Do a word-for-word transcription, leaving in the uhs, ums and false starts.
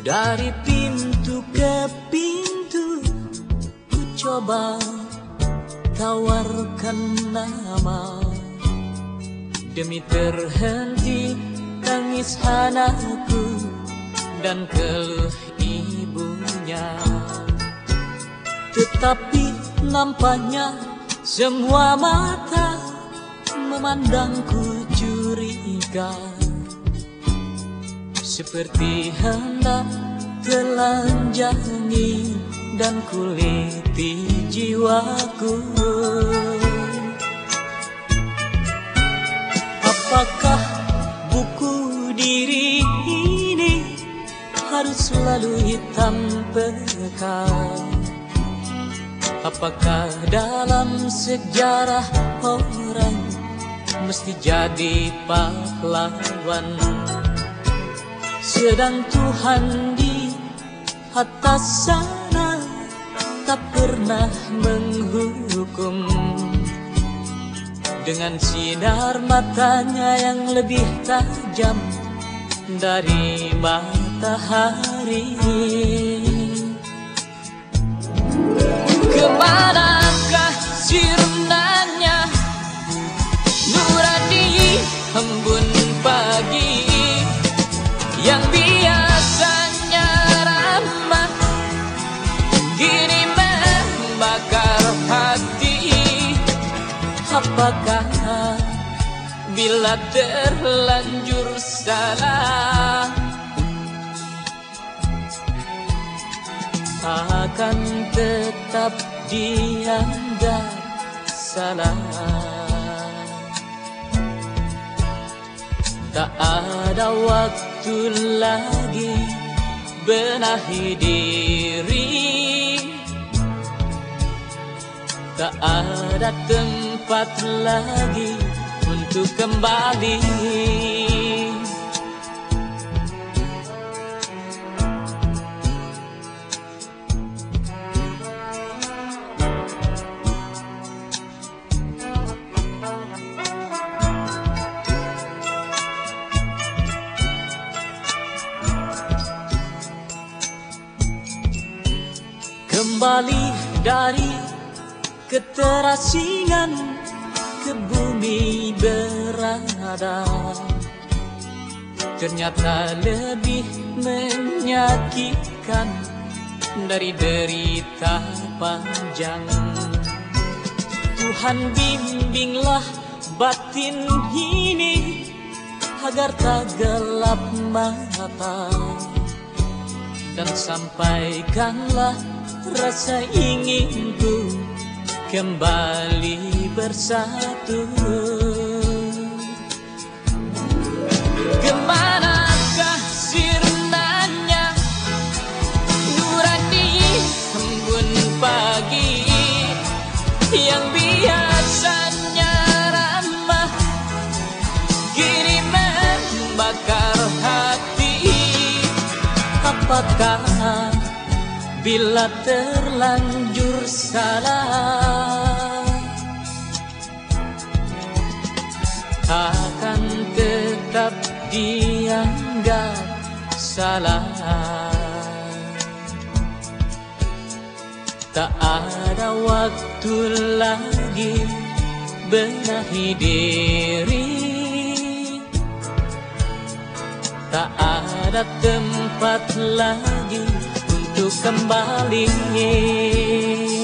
Dari pintu ke pintu ku coba tawarkan nama, demi terhenti tangis anakku dan keluh ibunya. Tetapi nampaknya semua mata memandangku curiga, seperti hendak telanjangi dan kuliti jiwaku. Apakah buku diri ini harus selalu hitam pekat? Apakah dalam sejarah orang mesti jadi pahlawan, sedang Tuhan di atas sana tak pernah menghukum, dengan sinar matanya yang lebih tajam dari matahari. Kemanakah sirnanya nurani embun pagi yang biasanya ramah, kini membakar hati? Apakah bila terlanjur salah akan tetap dianggap salah? Tak ada waktu lagi benahi diri, tak ada tempat lagi untuk kembali. Kembali dari keterasingan ke bumi berada, ternyata lebih menyakitkan dari derita panjang. Tuhan bimbinglah batin ini agar tak gelap mata, dan sampaikanlah rasa inginku kembali bersatu. Kemanakah sirnanya nurani embun pagi yang biasanya ramah, kini membakar hati? Apakah bila terlanjur salah akan tetap dianggap salah? Tak ada waktu lagi benahi diri, tak ada tempat lagi untuk kembali.